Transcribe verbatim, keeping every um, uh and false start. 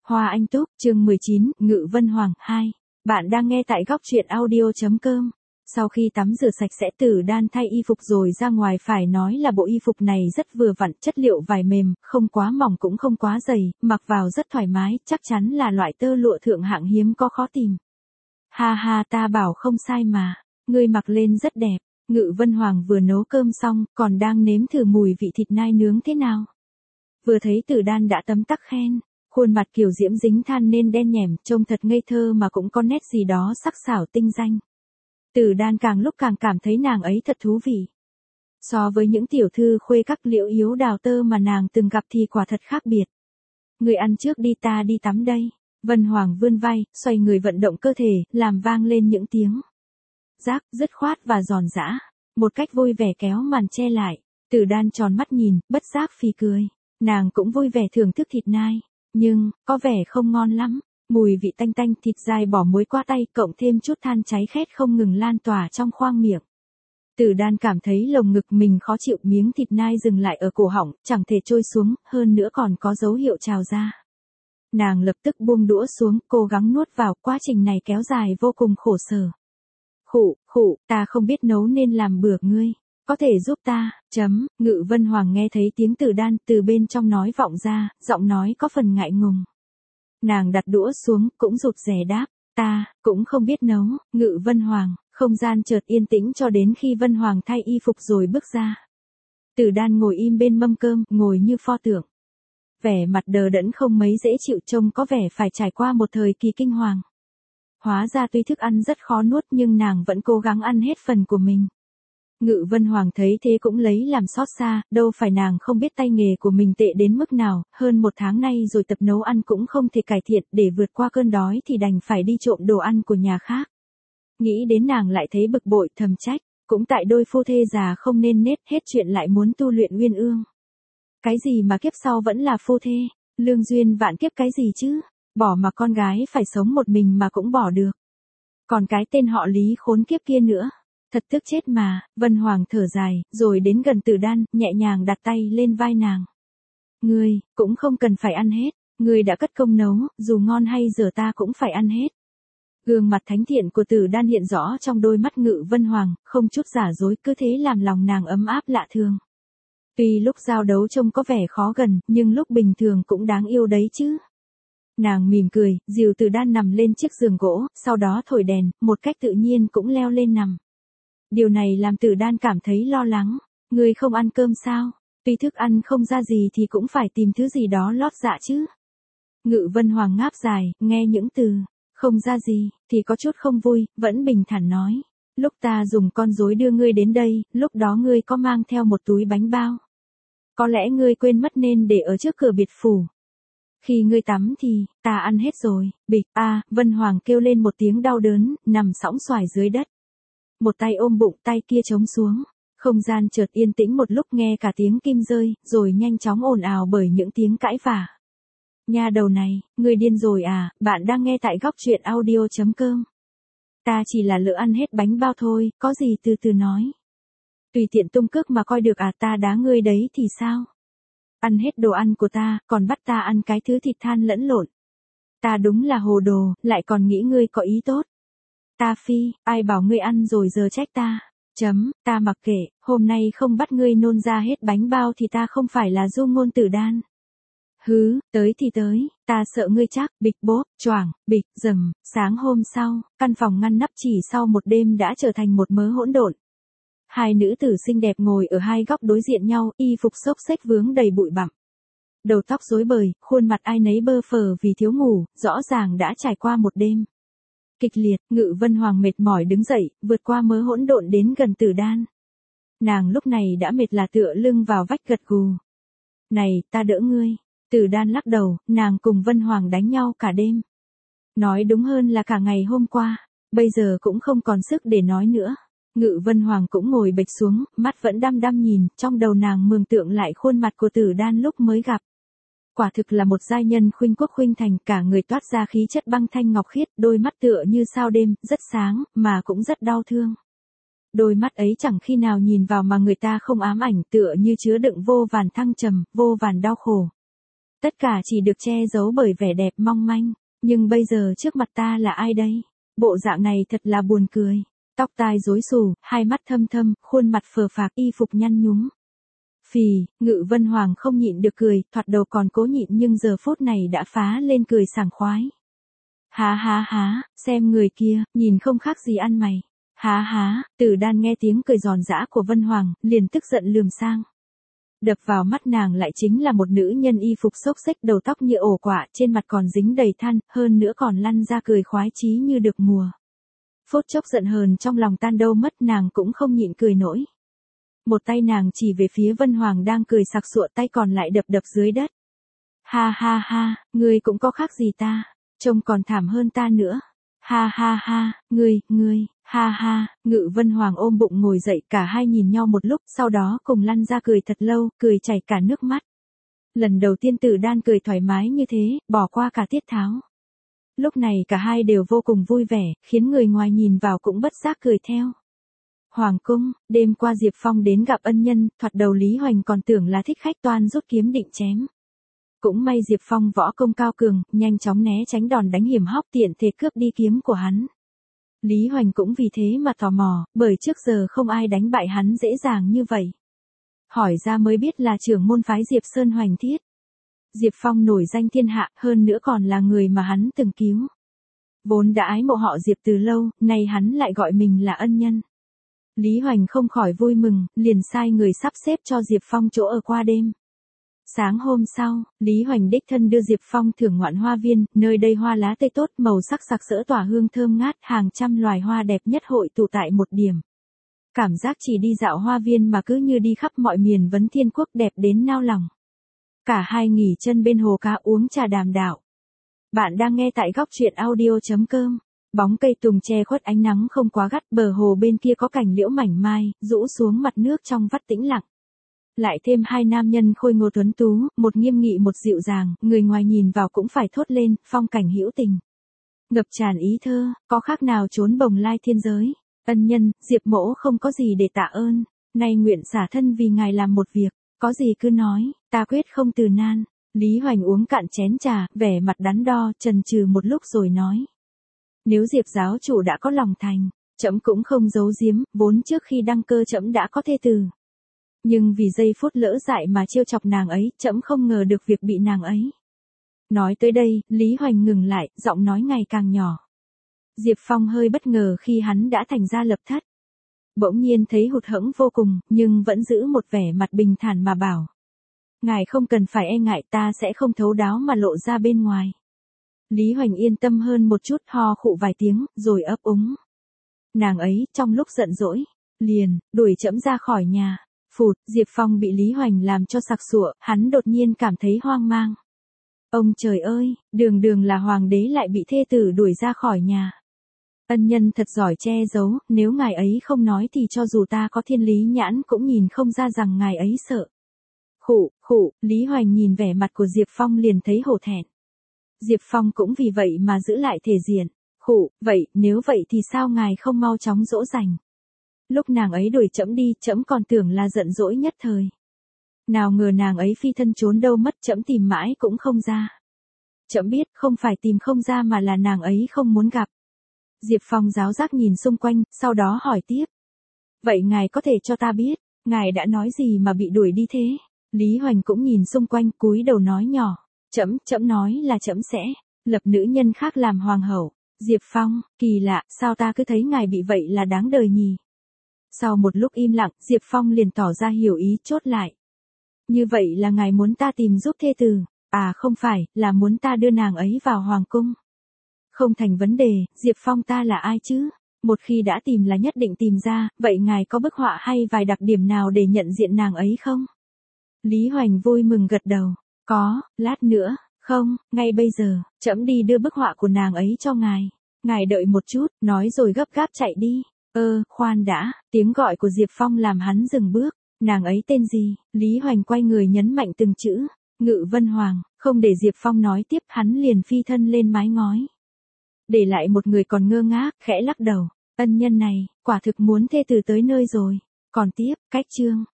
Hoa Anh Túc, chương mười chín, Ngự Vân Hoàng, hai. Bạn đang nghe tại góc truyện audio chấm com. Sau khi tắm rửa sạch sẽ Tử Đan thay y phục rồi ra ngoài, phải nói là bộ y phục này rất vừa vặn, chất liệu vải mềm, không quá mỏng cũng không quá dày, mặc vào rất thoải mái, chắc chắn là loại tơ lụa thượng hạng hiếm có khó tìm. Ha ha, ta bảo không sai mà, ngươi mặc lên rất đẹp. Ngự Vân Hoàng vừa nấu cơm xong, còn đang nếm thử mùi vị thịt nai nướng thế nào. Vừa thấy Tử Đan đã tấm tắc khen. Khuôn mặt kiều diễm dính than nên đen nhẻm, trông thật ngây thơ mà cũng có nét gì đó sắc sảo tinh danh. Tử Đan càng lúc càng cảm thấy nàng ấy thật thú vị. So với những tiểu thư khuê các liễu yếu đào tơ mà nàng từng gặp thì quả thật khác biệt. Người ăn trước đi, ta đi tắm đây. Vân Hoàng vươn vai, xoay người vận động cơ thể, làm vang lên những tiếng rác, dứt khoát và giòn giã. Một cách vui vẻ kéo màn che lại. Tử Đan tròn mắt nhìn, bất giác phì cười. Nàng cũng vui vẻ thưởng thức thịt nai. Nhưng, có vẻ không ngon lắm, mùi vị tanh tanh thịt dai bỏ muối qua tay cộng thêm chút than cháy khét không ngừng lan tỏa trong khoang miệng. Tử Đan cảm thấy lồng ngực mình khó chịu, miếng thịt nai dừng lại ở cổ họng, chẳng thể trôi xuống, hơn nữa còn có dấu hiệu trào ra. Nàng lập tức buông đũa xuống, cố gắng nuốt vào, quá trình này kéo dài vô cùng khổ sở. Khụ, khụ, ta không biết nấu nên làm bữa ngươi. Có thể giúp ta, chấm, Ngự Vân Hoàng nghe thấy tiếng Tử Đan từ bên trong nói vọng ra, giọng nói có phần ngại ngùng. Nàng đặt đũa xuống, cũng rụt rè đáp, ta, cũng không biết nấu. Ngự Vân Hoàng, không gian chợt yên tĩnh cho đến khi Vân Hoàng thay y phục rồi bước ra. Tử Đan ngồi im bên mâm cơm, ngồi như pho tượng. Vẻ mặt đờ đẫn không mấy dễ chịu, trông có vẻ phải trải qua một thời kỳ kinh hoàng. Hóa ra tuy thức ăn rất khó nuốt nhưng nàng vẫn cố gắng ăn hết phần của mình. Ngự Vân Hoàng thấy thế cũng lấy làm xót xa, đâu phải nàng không biết tay nghề của mình tệ đến mức nào, hơn một tháng nay rồi tập nấu ăn cũng không thể cải thiện, để vượt qua cơn đói thì đành phải đi trộm đồ ăn của nhà khác. Nghĩ đến nàng lại thấy bực bội, thầm trách, cũng tại đôi phu thê già không nên nết, hết chuyện lại muốn tu luyện uyên ương. Cái gì mà kiếp sau vẫn là phu thê, lương duyên vạn kiếp cái gì chứ, bỏ mà con gái phải sống một mình mà cũng bỏ được. Còn cái tên họ Lý khốn kiếp kia nữa. Thật tức chết mà. Vân Hoàng thở dài, rồi đến gần Tử Đan, nhẹ nhàng đặt tay lên vai nàng. Ngươi, cũng không cần phải ăn hết, ngươi đã cất công nấu, dù ngon hay dở ta cũng phải ăn hết. Gương mặt thánh thiện của Tử Đan hiện rõ trong đôi mắt Ngự Vân Hoàng, không chút giả dối, cứ thế làm lòng nàng ấm áp lạ thường. Tuy lúc giao đấu trông có vẻ khó gần, nhưng lúc bình thường cũng đáng yêu đấy chứ. Nàng mỉm cười, dìu Tử Đan nằm lên chiếc giường gỗ, sau đó thổi đèn, một cách tự nhiên cũng leo lên nằm. Điều này làm Tử Đan cảm thấy lo lắng. Ngươi không ăn cơm sao? Tuy thức ăn không ra gì thì cũng phải tìm thứ gì đó lót dạ chứ. Ngự Vân Hoàng ngáp dài, nghe những từ không ra gì thì có chút không vui, vẫn bình thản nói. Lúc ta dùng con rối đưa ngươi đến đây, lúc đó ngươi có mang theo một túi bánh bao. Có lẽ ngươi quên mất nên để ở trước cửa biệt phủ. Khi ngươi tắm thì, ta ăn hết rồi. Bịch, a, à, Vân Hoàng kêu lên một tiếng đau đớn, nằm sõng xoài dưới đất. Một tay ôm bụng, tay kia chống xuống. Không gian chợt yên tĩnh một lúc, nghe cả tiếng kim rơi, rồi nhanh chóng ồn ào bởi những tiếng cãi vả. Nha đầu này, ngươi điên rồi à? Bạn đang nghe tại góc truyện audio chấm com. Ta chỉ là lỡ ăn hết bánh bao thôi, có gì từ từ nói. Tùy tiện tung cước mà coi được à? Ta đá ngươi đấy thì sao? Ăn hết đồ ăn của ta, còn bắt ta ăn cái thứ thịt than lẫn lộn. Ta đúng là hồ đồ, lại còn nghĩ ngươi có ý tốt. Ta phi, ai bảo ngươi ăn rồi giờ trách ta. Chấm, ta mặc kệ, hôm nay không bắt ngươi nôn ra hết bánh bao thì ta không phải là du ngôn Tử Đan. Hứ, tới thì tới, ta sợ ngươi chắc. Bịch bốp, choảng, bịch, rầm. Sáng hôm sau, căn phòng ngăn nắp chỉ sau một đêm đã trở thành một mớ hỗn độn. Hai nữ tử xinh đẹp ngồi ở hai góc đối diện nhau, y phục xốc xếch vướng đầy bụi bặm. Đầu tóc rối bời, khuôn mặt ai nấy bơ phờ vì thiếu ngủ, rõ ràng đã trải qua một đêm kịch liệt. Ngự Vân Hoàng mệt mỏi đứng dậy, vượt qua mớ hỗn độn đến gần Tử Đan. Nàng lúc này đã mệt là tựa lưng vào vách gật gù. Này, ta đỡ ngươi. Tử Đan lắc đầu, nàng cùng Vân Hoàng đánh nhau cả đêm. Nói đúng hơn là cả ngày hôm qua, bây giờ cũng không còn sức để nói nữa. Ngự Vân Hoàng cũng ngồi bệt xuống, mắt vẫn đăm đăm nhìn, trong đầu nàng mường tượng lại khuôn mặt của Tử Đan lúc mới gặp. Quả thực là một giai nhân khuynh quốc khuynh thành, cả người toát ra khí chất băng thanh ngọc khiết, đôi mắt tựa như sao đêm, rất sáng, mà cũng rất đau thương. Đôi mắt ấy chẳng khi nào nhìn vào mà người ta không ám ảnh, tựa như chứa đựng vô vàn thăng trầm, vô vàn đau khổ. Tất cả chỉ được che giấu bởi vẻ đẹp mong manh. Nhưng bây giờ trước mặt ta là ai đây? Bộ dạng này thật là buồn cười. Tóc tai rối xù, hai mắt thâm thâm, khuôn mặt phờ phạc, y phục nhăn nhúm. Phì, Ngự Vân Hoàng không nhịn được cười, thoạt đầu còn cố nhịn nhưng giờ phút này đã phá lên cười sảng khoái. Há há há, xem người kia, nhìn không khác gì ăn mày. Há há, Tử Đan nghe tiếng cười giòn giã của Vân Hoàng, liền tức giận lườm sang. Đập vào mắt nàng lại chính là một nữ nhân y phục xốc xếch, đầu tóc như ổ quả, trên mặt còn dính đầy than, hơn nữa còn lăn ra cười khoái chí như được mùa. Phút chốc giận hờn trong lòng tan đâu mất, nàng cũng không nhịn cười nổi. Một tay nàng chỉ về phía Vân Hoàng đang cười sặc sụa, tay còn lại đập đập dưới đất. Ha ha ha, ngươi cũng có khác gì ta, trông còn thảm hơn ta nữa. Ha ha ha, ngươi, ngươi, ha ha, Ngự Vân Hoàng ôm bụng ngồi dậy, cả hai nhìn nhau một lúc, sau đó cùng lăn ra cười thật lâu, cười chảy cả nước mắt. Lần đầu tiên Tử Đan cười thoải mái như thế, bỏ qua cả tiết tháo. Lúc này cả hai đều vô cùng vui vẻ, khiến người ngoài nhìn vào cũng bất giác cười theo. Hoàng cung, đêm qua Diệp Phong đến gặp ân nhân, thoạt đầu Lý Hoành còn tưởng là thích khách, toan rút kiếm định chém. Cũng may Diệp Phong võ công cao cường, nhanh chóng né tránh đòn đánh hiểm hóc, tiện thể cướp đi kiếm của hắn. Lý Hoành cũng vì thế mà tò mò, bởi trước giờ không ai đánh bại hắn dễ dàng như vậy. Hỏi ra mới biết là trưởng môn phái Diệp Sơn Hoành Thiết. Diệp Phong nổi danh thiên hạ, hơn nữa còn là người mà hắn từng cứu. Vốn đã ái mộ họ Diệp từ lâu, nay hắn lại gọi mình là ân nhân. Lý Hoành không khỏi vui mừng, liền sai người sắp xếp cho Diệp Phong chỗ ở qua đêm. Sáng hôm sau, Lý Hoành đích thân đưa Diệp Phong thưởng ngoạn hoa viên, nơi đây hoa lá tươi tốt, màu sắc sặc sỡ tỏa hương thơm ngát, hàng trăm loài hoa đẹp nhất hội tụ tại một điểm. Cảm giác chỉ đi dạo hoa viên mà cứ như đi khắp mọi miền vấn thiên quốc, đẹp đến nao lòng. Cả hai nghỉ chân bên hồ cá uống trà đàm đạo. Bạn đang nghe tại góc truyện audio chấm com. Bóng cây tùng che khuất ánh nắng không quá gắt, bờ hồ bên kia có cành liễu mảnh mai, rũ xuống mặt nước trong vắt tĩnh lặng. Lại thêm hai nam nhân khôi ngô tuấn tú, một nghiêm nghị một dịu dàng, người ngoài nhìn vào cũng phải thốt lên, phong cảnh hữu tình. Ngập tràn ý thơ, có khác nào trốn bồng lai thiên giới. Ân nhân, Diệp mỗ không có gì để tạ ơn, nay nguyện xả thân vì ngài làm một việc, có gì cứ nói, ta quyết không từ nan. Lý Hoành uống cạn chén trà, vẻ mặt đắn đo, chần chừ một lúc rồi nói. Nếu Diệp giáo chủ đã có lòng thành, trẫm cũng không giấu giếm, vốn trước khi đăng cơ trẫm đã có thê tử. Nhưng vì giây phút lỡ dại mà trêu chọc nàng ấy, trẫm không ngờ được việc bị nàng ấy. Nói tới đây, Lý Hoành ngừng lại, giọng nói ngày càng nhỏ. Diệp Phong hơi bất ngờ khi hắn đã thành ra lập thất. Bỗng nhiên thấy hụt hẫng vô cùng, nhưng vẫn giữ một vẻ mặt bình thản mà bảo. Ngài không cần phải e ngại, ta sẽ không thấu đáo mà lộ ra bên ngoài. Lý Hoành yên tâm hơn một chút, ho khụ vài tiếng, rồi ấp úng. Nàng ấy, trong lúc giận dỗi, liền, đuổi trẫm ra khỏi nhà. Phụt, Diệp Phong bị Lý Hoành làm cho sặc sụa, hắn đột nhiên cảm thấy hoang mang. Ông trời ơi, đường đường là hoàng đế lại bị thê tử đuổi ra khỏi nhà. Ân nhân thật giỏi che giấu, nếu ngài ấy không nói thì cho dù ta có thiên lý nhãn cũng nhìn không ra rằng ngài ấy sợ. Khụ, khụ, Lý Hoành nhìn vẻ mặt của Diệp Phong liền thấy hổ thẹn. Diệp Phong cũng vì vậy mà giữ lại thể diện. Khụ, vậy, nếu vậy thì sao ngài không mau chóng dỗ dành? Lúc nàng ấy đuổi trẫm đi, trẫm còn tưởng là giận dỗi nhất thời. Nào ngờ nàng ấy phi thân trốn đâu mất, trẫm tìm mãi cũng không ra. Trẫm biết, không phải tìm không ra mà là nàng ấy không muốn gặp. Diệp Phong giáo giác nhìn xung quanh, sau đó hỏi tiếp. Vậy ngài có thể cho ta biết, ngài đã nói gì mà bị đuổi đi thế? Lý Hoành cũng nhìn xung quanh, cúi đầu nói nhỏ. Trẫm, trẫm nói là trẫm sẽ lập nữ nhân khác làm hoàng hậu. Diệp Phong, kỳ lạ, sao ta cứ thấy ngài bị vậy là đáng đời nhỉ? Sau một lúc im lặng, Diệp Phong liền tỏ ra hiểu ý, chốt lại. Như vậy là ngài muốn ta tìm giúp thê tử, à không phải, là muốn ta đưa nàng ấy vào hoàng cung. Không thành vấn đề, Diệp Phong ta là ai chứ? Một khi đã tìm là nhất định tìm ra, vậy ngài có bức họa hay vài đặc điểm nào để nhận diện nàng ấy không? Lý Hoành vui mừng gật đầu, có, lát nữa, không, ngay bây giờ, trẫm đi đưa bức họa của nàng ấy cho ngài. Ngài đợi một chút, nói rồi gấp gáp chạy đi. Ơ, khoan đã, tiếng gọi của Diệp Phong làm hắn dừng bước. Nàng ấy tên gì? Lý Hoành quay người nhấn mạnh từng chữ. Ngự Vân Hoàng, không để Diệp Phong nói tiếp, hắn liền phi thân lên mái ngói. Để lại một người còn ngơ ngác, khẽ lắc đầu. Ân nhân này, quả thực muốn thê tử tới nơi rồi. Còn tiếp, cách chương.